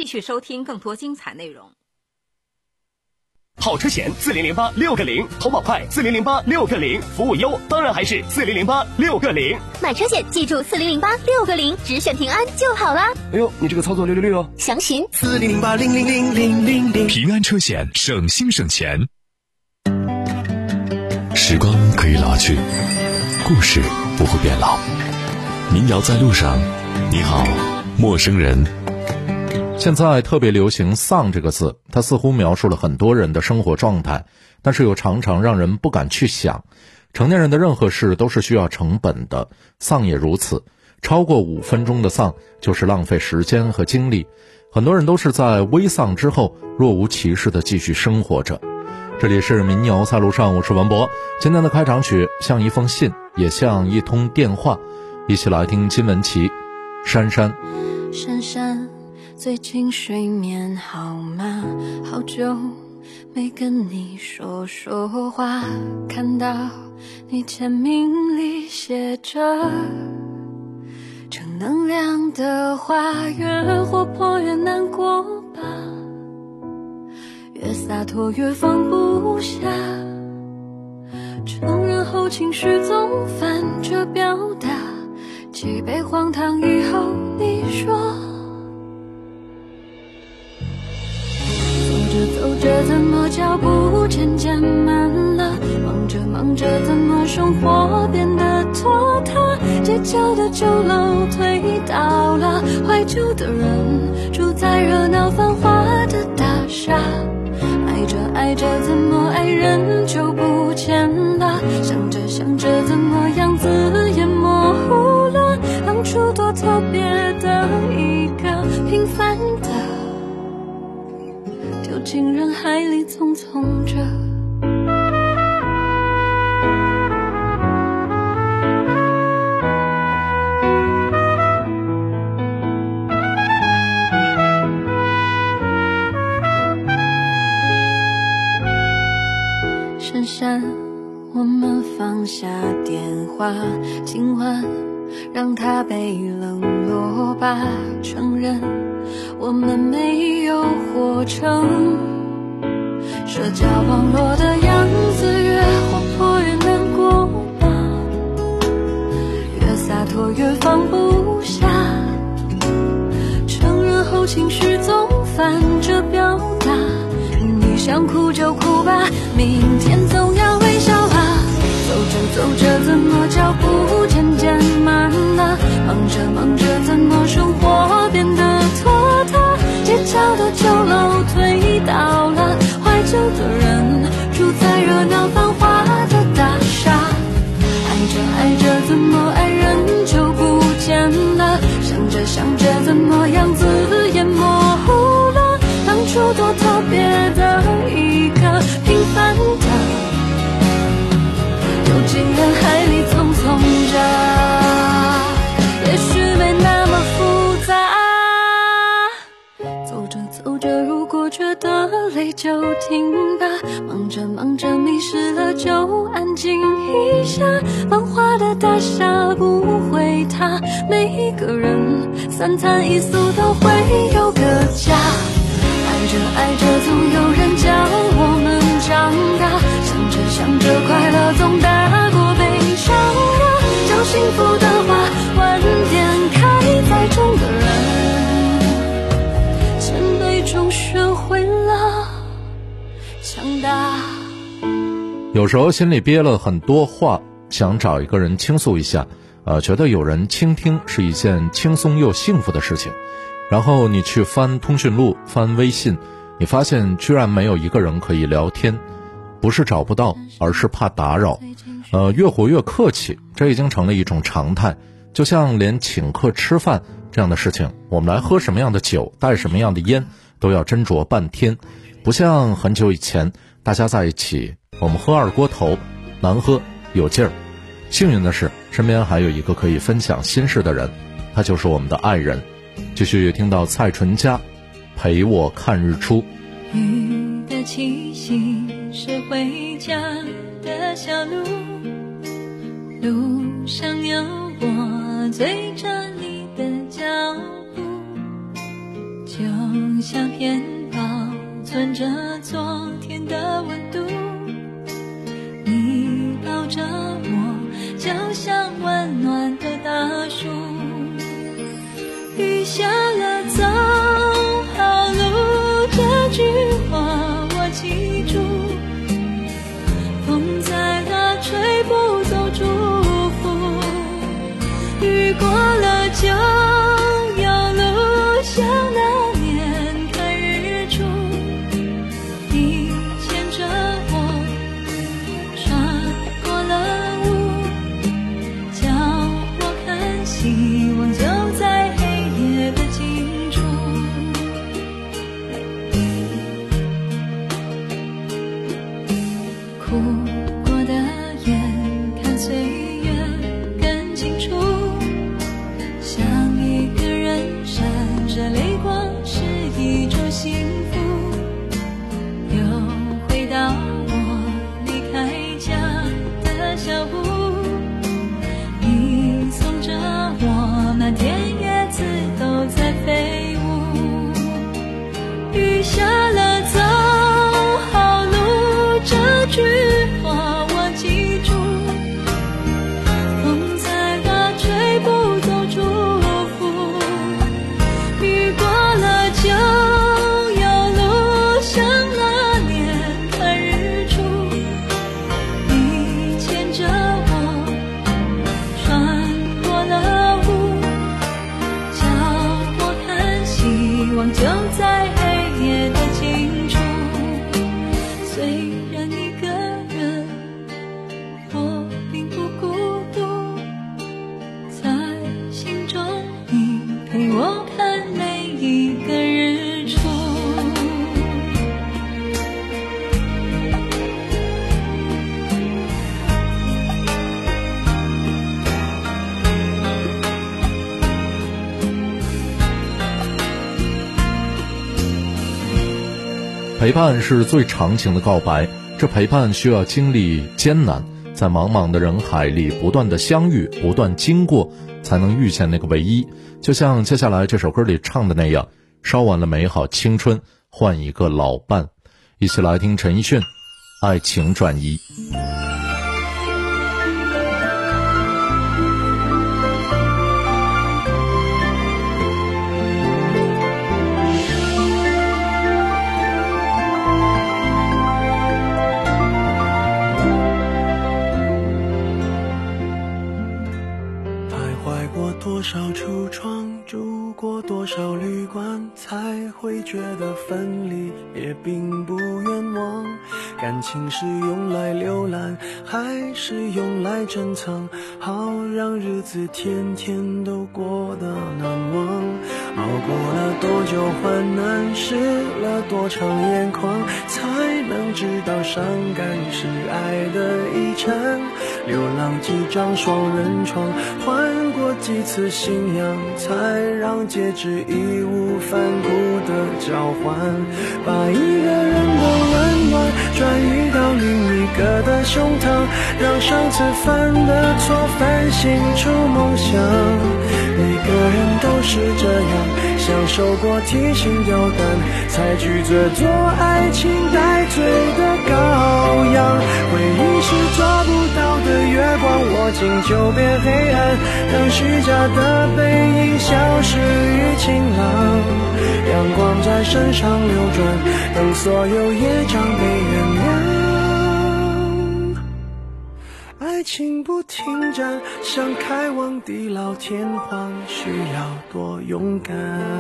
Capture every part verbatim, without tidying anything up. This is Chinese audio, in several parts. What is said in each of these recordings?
继续收听更多精彩内容。 好车险四零零八六个零，投保快四零零八六个零，服务优当然还是四零零八六个零。 买车险记住四零零八六个零，只选平安就好啦。 哎呦，你这个操作六六六哦！ 详询四零零八零零零零零零。 平安车险，省心省钱。时光可以老去，故事不会变老。民谣在路上，你好，陌生人。 现在特别流行丧这个字，它似乎描述了很多人的生活状态，但是又常常让人不敢去想。成年人的任何事都是需要成本的，丧也如此。超过五分钟的丧就是浪费时间和精力，很多人都是在微丧之后若无其事地继续生活着。这里是民谣在路上，我是文博。今天的开场曲像一封信，也像一通电话，一起来听金文岐。珊珊珊珊，最近睡眠好吗？好久没跟你说说话，看到你签名里写着正能量的话，越活泼越难过吧，越洒脱越放不下，承认后情绪总反着表达，几杯荒唐以后你说，走着走着怎么脚步渐渐慢了，忙着忙着怎么生活变得拖沓，街角的酒楼推倒了，怀旧的人住在热闹繁华的大厦，爱着爱着怎么爱人就不见了，想着想着怎么样子也模糊了，当初多特别的一个平凡的，丢进人海里匆匆着。珊珊，我们放下电话，今晚让它被冷落吧，承认我们没有活成社交网络的样子，越活泼越难过吧，越洒脱越放不下，承认后情绪总反着表达，你想哭就哭吧，明天总要微笑啊，走着走着怎么脚步渐渐慢了，忙着忙着怎么生活变得拖沓，街角的酒楼推倒了，怀旧的人住在热闹繁华的大厦，爱着爱着怎么爱人就不见了，想着想着怎么样子也模糊了，当初多特别的一个平凡的，丢进人海里匆匆着，也许没那么复杂，走着走着如果觉得累就停吧，忙着忙着迷失了就安静一下，繁华的大厦不会塌，每一个人三餐一宿都会有个家，爱着爱着总有人教我们长大，想着想着快乐总大过悲伤啊，讲幸福的话晚点开，在中的人千堆中学会了强大。 有时候心里憋了很多话，想找一个人倾诉一下，呃，觉得有人倾听是一件轻松又幸福的事情。然后你去翻通讯录，翻微信，你发现居然没有一个人可以聊天，不是找不到，而是怕打扰。呃，越活越客气，这已经成了一种常态。就像连请客吃饭这样的事情，我们来喝什么样的酒，带什么样的烟，都要斟酌半天。不像很久以前，大家在一起，我们喝二锅头，难喝有劲儿。幸运的是，身边还有一个可以分享心事的人，他就是我们的爱人。继续听到蔡淳佳陪我看日出。 雨的气息是回家的小路，路上有我追着你的脚步， 就像片保存着昨天的温度，你抱着我就像温暖的大树，雨下了走好路，这句话我记住，风在那吹不走祝福，雨过了就有路，像那年看日出，你牵着我穿过了雾，叫我看希望就在黑夜的尽处，哭过的眼看岁月更清楚，像一个人闪着泪光是一种幸福，又回到我离开家的小屋，你送着我，那天叶子都在飞舞，雨下了走好路，这句话我记住，风在那吹不走祝福，雨过了就有路，像那年看日出，你牵着我穿过了雾，叫我看希望就在黑夜的尽处，虽然一个人我并不孤独，在心中你陪我看每一个日出。 陪伴是最长情的告白，这陪伴需要经历艰难，在茫茫的人海里不断的相遇，不断经过，才能遇见那个唯一。就像接下来这首歌里唱的那样，烧完了美好青春，换一个老伴。一起来听陈奕迅《爱情转移》。 多少橱窗，住过多少旅馆，才会觉得分离也并不冤枉。感情是用来浏览，还是用来珍藏？好让日子天天都过得难忘。熬过了多久患难，湿了多长眼眶，才能知道伤感是爱的遗产。流浪几张双人床，换过几次信仰，才让戒指义无反顾的交换。把一个人的温暖转移到另一个的胸膛，让上次犯的错反省出梦想。每个人都是这样，享受过提心吊胆，才拒绝做爱情带罪的羔羊。回忆是抓不到的月光，握紧就变黑暗，让虚假的背影消失于晴朗。阳光在身上流转，等所有业障被原谅。爱情不停站，想开往地老天荒，需要多勇敢。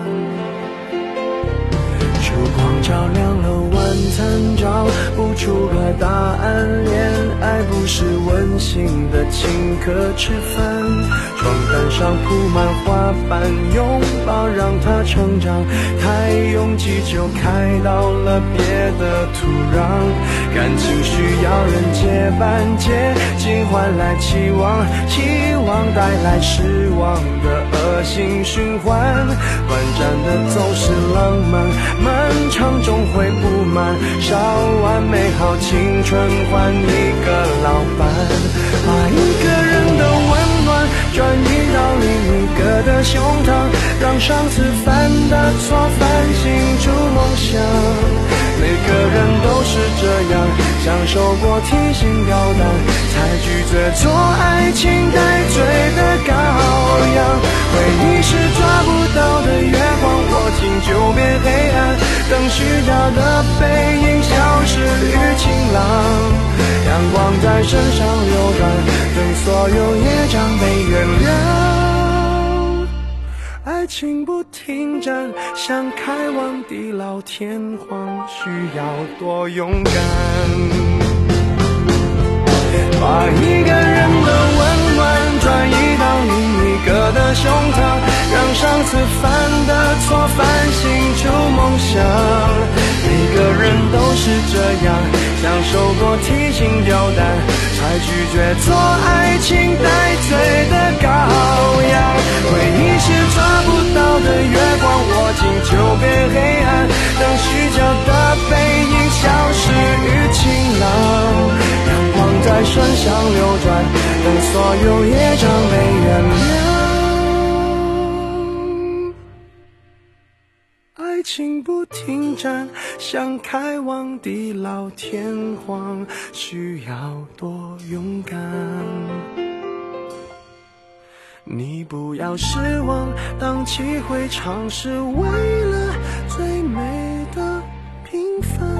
烛光照亮了晚餐，找不出个答案。恋爱不是温馨的请客吃饭，床单上铺满花瓣，拥抱让它成长。太拥挤就开到了别的土壤，感情需要人接班，接近换来期望，期望带来失望的恶性循环。短暂的总是浪漫，漫长终会不满，烧完美好青春换一个老伴。把一个人的温暖转移到另一个各的胸膛，让上次犯的错反省出梦想。每个人都是这样，享受过提心吊胆，才拒绝做爱情带罪的羔羊。回忆是抓不到的月光，握紧就变黑暗，等虚假的背影消失于晴朗。阳光在身上流转，等所有业障被原谅。爱情不停站，想开往地老天荒，需要多勇敢。把一个人的温暖转移到另一个的胸膛，让上次犯的错反省出梦想。每个人都是这样，享受过提心吊胆，才拒绝做爱情带罪的羔羊。回忆是抓不到的月光，握紧就变黑暗，等虚假的背影消失于晴朗。阳光在身上流转，等所有业障被原谅。爱情不停站，想开往地老天荒，需要多勇敢。你不要失望，荡气回肠是为了最美的平凡。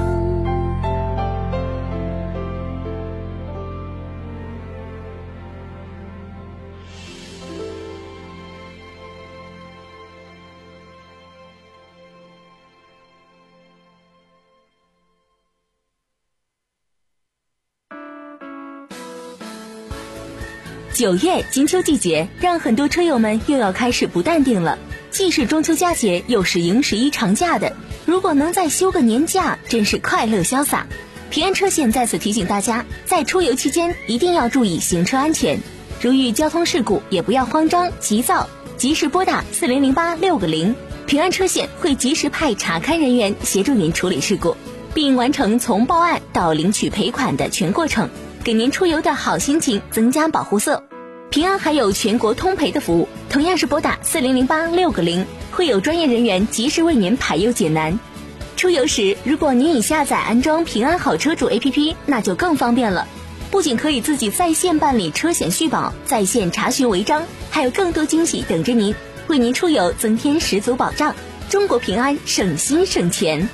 九月金秋季节，让很多车友们又要开始不淡定了。既是中秋佳节，又是迎十一长假的，如果能再休个年假，真是快乐潇洒。平安车险在此提醒大家，在出游期间一定要注意行车安全，如遇交通事故也不要慌张急躁，及时拨打四零零八六个零，平安车险会及时派查勘人员协助您处理事故，并完成从报案到领取赔款的全过程，给您出游的好心情增加保护色。平安还有全国通赔的服务，同样是拨打四零零八六个零，会有专业人员及时为您排忧解难。出游时，如果您已下载安装平安好车主 A P P， 那就更方便了。不仅可以自己在线办理车险续保，在线查询违章，还有更多惊喜等着您，为您出游增添十足保障。中国平安，省心省钱。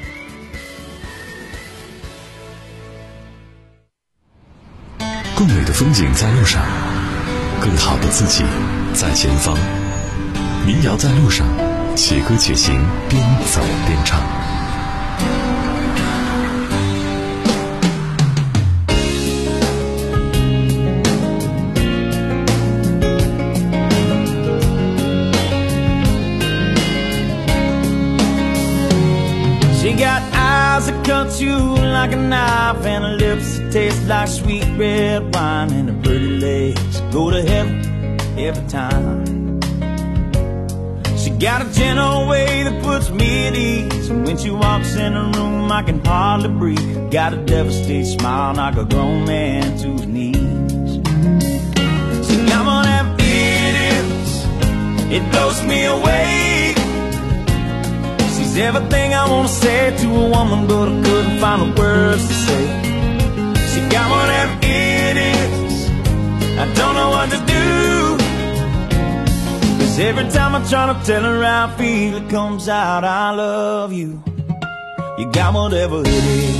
更美的风景在路上，更好的自己在前方。民谣在路上，且歌且行，边走边唱。 She got eyes that cut you like a knife, and her lips that taste like sweet red wine, and her pretty legs go to heaven every time. She got a gentle way that puts me at ease, and when she walks in a room I can hardly breathe. Got a devastating smile, knock a grown man to his knees. She got one of them idiots, it blows me away. She's everything I wanna say to a woman, but I couldn't find the words to say. She got one of them idiots, I don't know what to do. Cause every time I try to tell her how I feel, it comes out, I love you. You got whatever it is.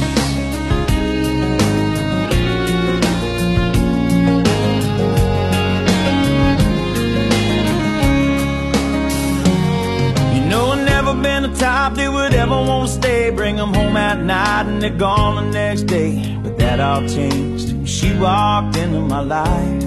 Been the type that would ever want to stay, bring them home at night and they're gone the next day. But that all changed when she walked into my life.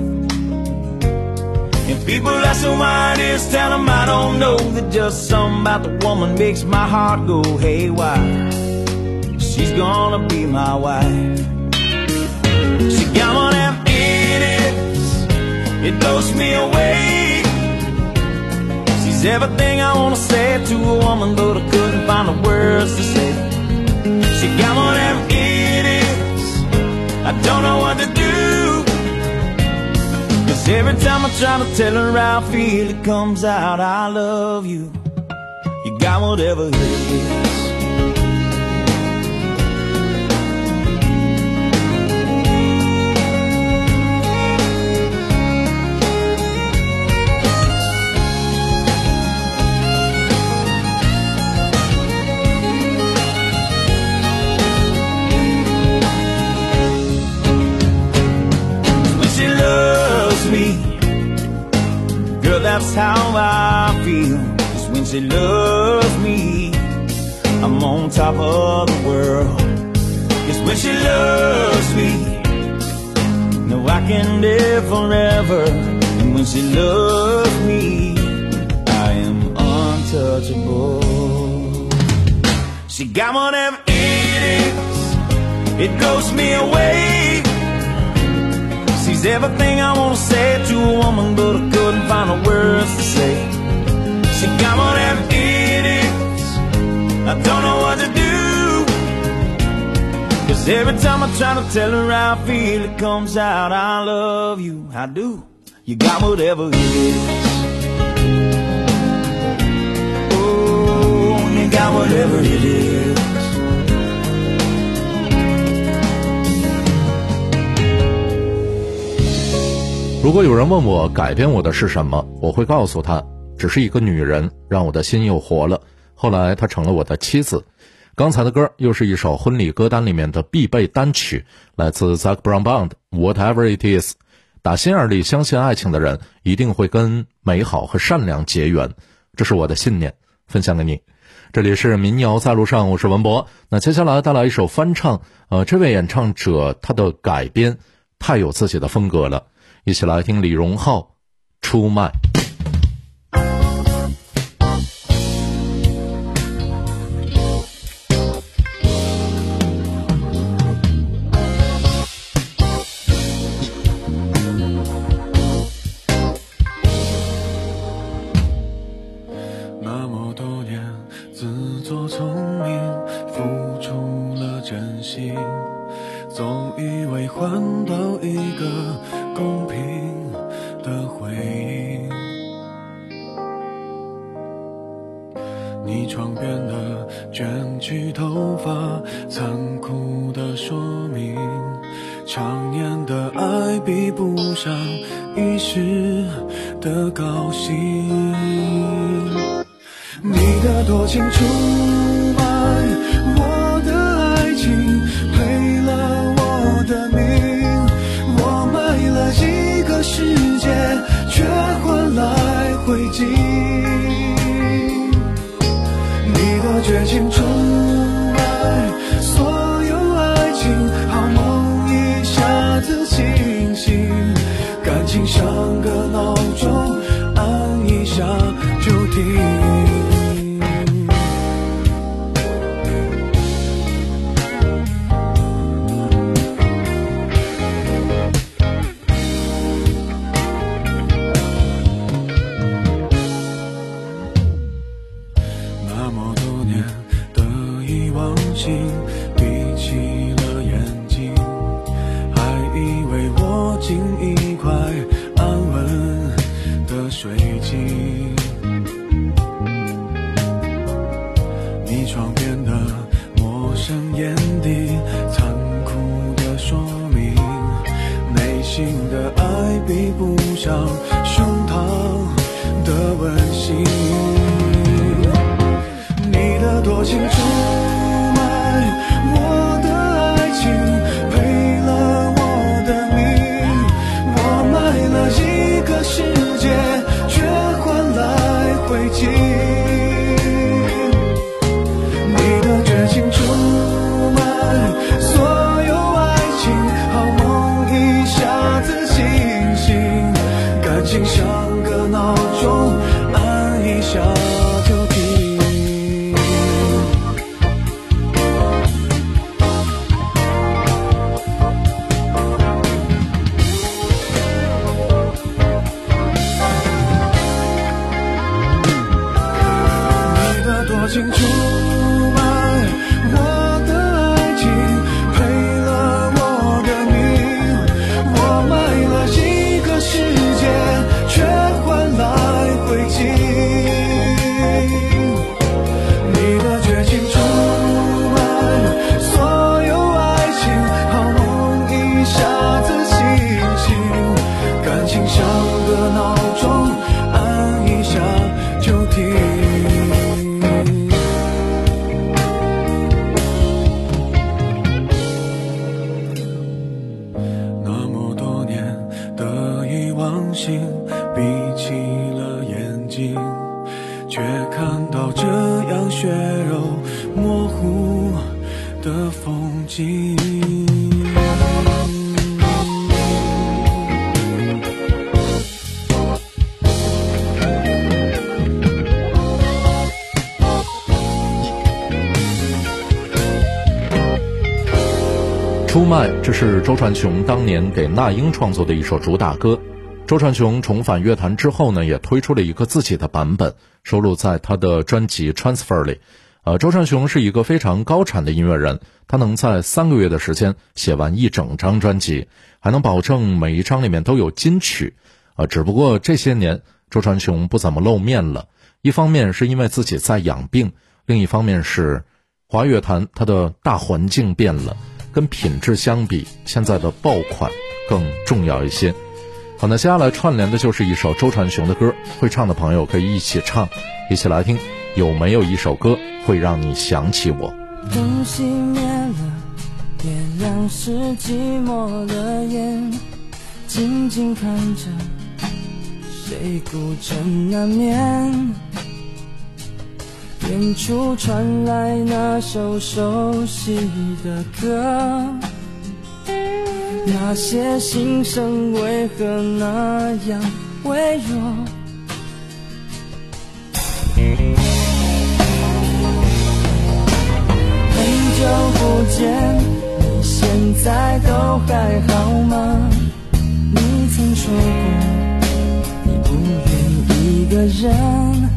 And people ask her why it is, tell them I don't know, that just something about the woman makes my heart go haywire. She's gonna be my wife. She got one of them idiots, it blows me away. She's everything I wanna say to a woman, but I couldn't find the words to say. She got one of them idiots, I don't know what to do. Cause every time I try to tell her how I feel, it comes out, I love you. You got whatever it is. That's how I feel. Cause when she loves me, I'm on top of the world. Cause when she loves me, no, I can live forever. And when she loves me, I am untouchable. She got whatever it is, it blows me away. She's everything I wanna say to a woman, but I couldn't find the words to say. She got whatever it is, I don't know what to do. Cause every time I try to tell her how I feel, it comes out, I love you, I do. You got whatever it is. Oh, you got whatever it is. 如果有人问我改变我的是什么，我会告诉他，只是一个女人让我的心又活了，后来她成了我的妻子。刚才的歌又是一首婚礼歌单里面的必备单曲，来自 Zac Brown Band Whatever It Is。 打心眼里相信爱情的人一定会跟美好和善良结缘，这是我的信念，分享给你。这里是民谣在路上，我是文博。那接下来带来一首翻唱，呃，这位演唱者他的改编太有自己的风格了，一起来听李荣浩出卖。 那么多年自作聪明，付出了真心，总以为换到一个公平的回应。你床边的卷曲头发，残酷的说明，常年的爱比不上一时的高兴。你的多情出卖我的爱情，赔了我的命，我卖了几个世界，却换来灰烬。你的绝情出卖所有爱情，好梦一下子清醒，感情像个闹钟，按一下就停。你床边的陌生眼底，残酷的说明，内心的爱比不上胸膛的温馨。你的多情出卖我的爱情，赔了我的命，我卖了一个世界，却换来灰烬。绝情出卖所有爱情，好梦一下子清醒，感情像个闹钟，按一下就停。 下子星星，感情像个闹钟，按一下就停。那么多年得意忘形，闭起了眼睛，却看到这样血肉模糊的风景。 出卖，这是周传雄当年给那英创作的一首主打歌。周传雄重返乐坛之后呢，也推出了一个自己的版本，收录在他的专辑 Transfer 里。呃，周传雄是一个非常高产的音乐人，他能在三个月的时间写完一整张专辑，还能保证每一张里面都有金曲。呃，只不过这些年周传雄不怎么露面了，一方面是因为自己在养病，另一方面是华乐坛它的大环境变了，跟品质相比，现在的爆款更重要一些。好，那接下来串联的就是一首周传雄的歌，会唱的朋友可以一起唱，一起来听。有没有一首歌会让你想起我？ 灯熄灭了，月亮是寂寞的眼，静静看着谁孤枕难眠。远处传来那首熟悉的歌，那些心声为何那样微弱？很久不见，你现在都还好吗？你曾说过你不愿一个人，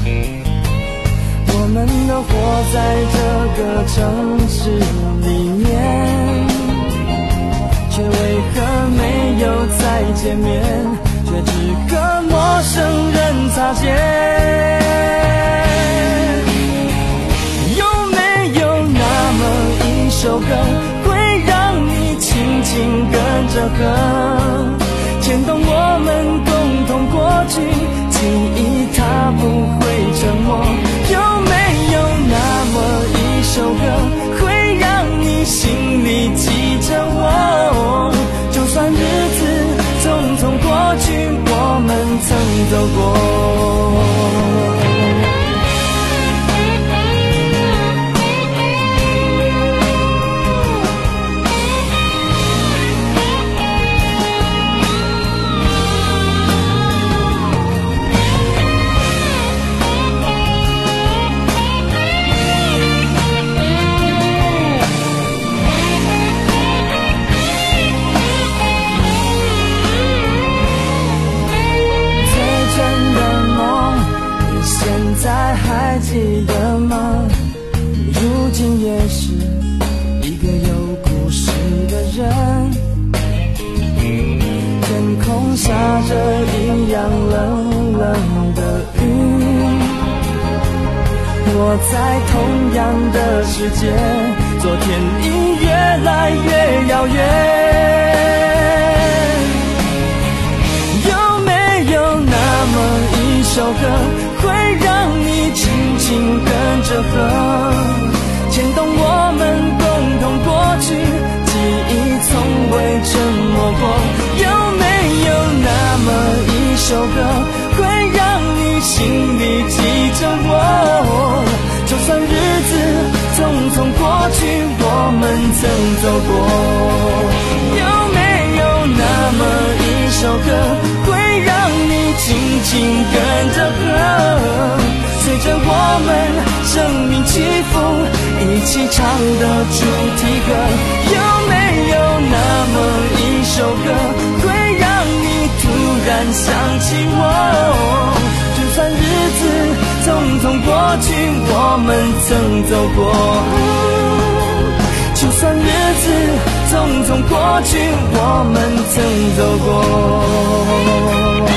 我们都活在这个城市里面，却为何没有再见面，却只和陌生人擦肩。有没有那么一首歌，会让你轻轻跟着和，牵动我们共同过去，记忆它不会沉默。有没有那么一首歌，会让你心里记着我？就算日子匆匆过去，我们曾走过。还记得吗？如今也是一个有故事的人，天空下着一样冷冷的雨，我在同样的世界，昨天已越来越遥远。有没有那么一首歌，会让你轻轻跟着和，牵动我们共同过去，记忆从未沉默过。有没有那么一首歌，会让你心里记着我？就算日子匆匆过去，我们曾走过。有没有那么一首歌，会让你轻轻跟着和，随着我们生命起伏，一起唱的主题歌。有没有那么一首歌，会让你突然想起我？就算日子匆匆过去，我们曾走过。就算日子匆匆过去，我们曾走过。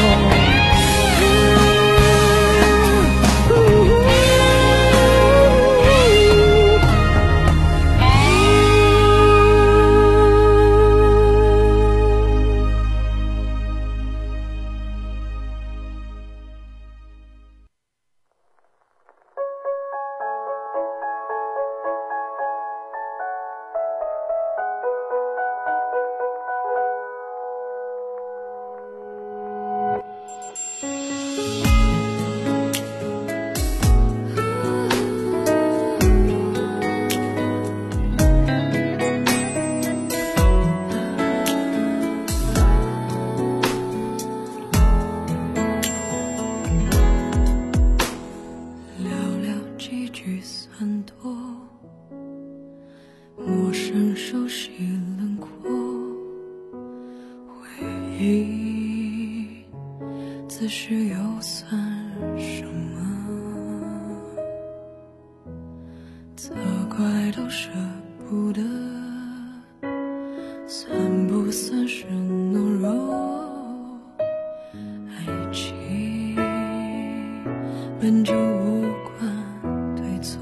陌生熟悉轮廓，回忆自诩又算什么？责怪都舍不得，算不算是懦弱？爱情本就无关对错，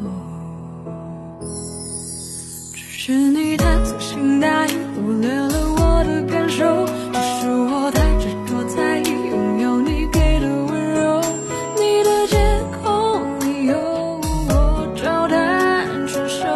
只是你太粗心大意，忽略了我的感受。只是我太执着在意拥有你给的温柔，你的借口理由我照单全收。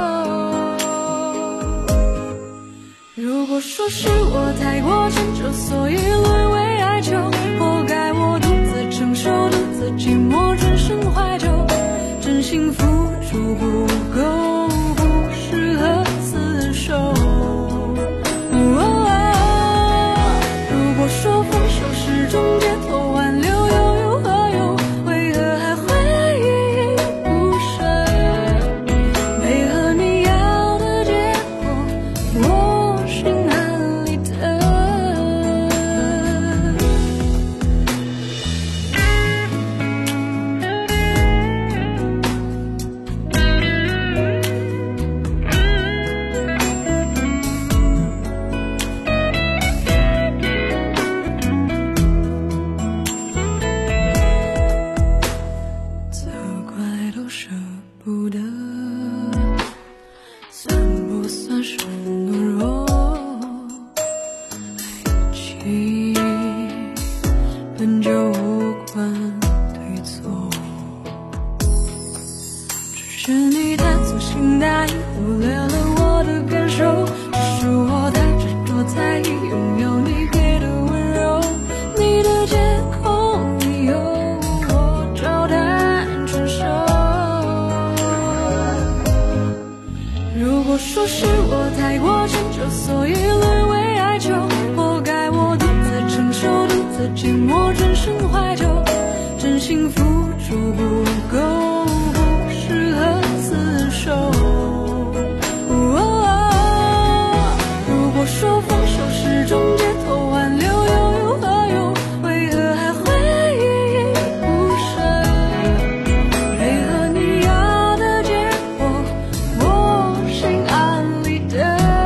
如果说是我太过迁就，所以沦为哀求，活该我独自承受，独自寂寞，转身怀旧。真心付出不够，不适合厮守。哦哦，如果说分手是种解脱，挽留又有何用？为何还会依依不舍？配合你要的结果，我心安理得。责怪都舍不得，算不算是懦弱？爱情本就无关对错，只是你太粗心大意，忽略了我的感受。只是我太执着在意拥有你给的温柔，你的借口理由我照单全收。如果说是我太过迁就，所以沦为哀求，活该我独自承受，独自寂寞，转身怀旧。真心付出不够，不适合厮守。哦哦，如果说分手是种解脱，挽留又有何用？为何还会依依不舍？配合你要的结果，我心安理得。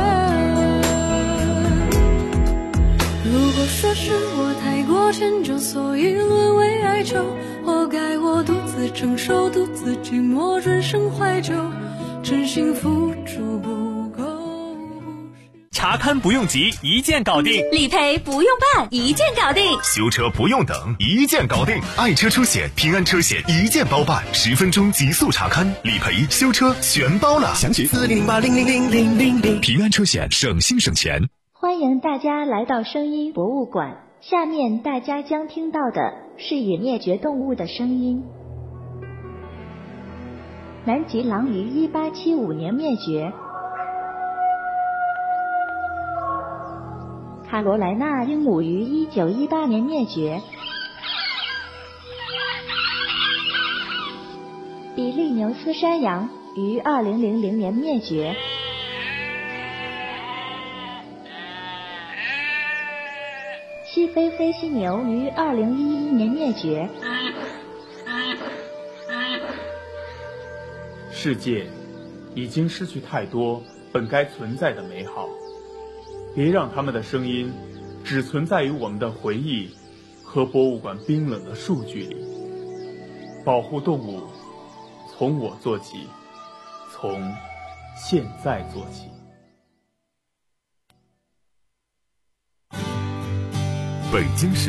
如果说是我太过迁就，所以沦为哀求，活该我独自承受，独自寂寞，转身怀旧。真心付出不够。 查勘不用急，一键搞定； 理赔不用办，一键搞定； 修车不用等，一键搞定。爱车出险，平安车险一键包办，十分钟极速查勘、理赔、修车全包了。详情四零零八零零零零零零。平安车险，省心省钱。 欢迎大家来到声音博物馆，下面大家将听到的是已灭绝动物的声音。南极狼于一八七五年灭绝，卡罗莱纳鹦鹉于一九一八年灭绝，比利牛斯山羊于二零零零年灭绝，西非黑犀牛于二零一一年灭绝。 世界已经失去太多本该存在的美好，别让他们的声音只存在于我们的回忆和博物馆冰冷的数据里。保护动物，从我做起，从现在做起。 北京市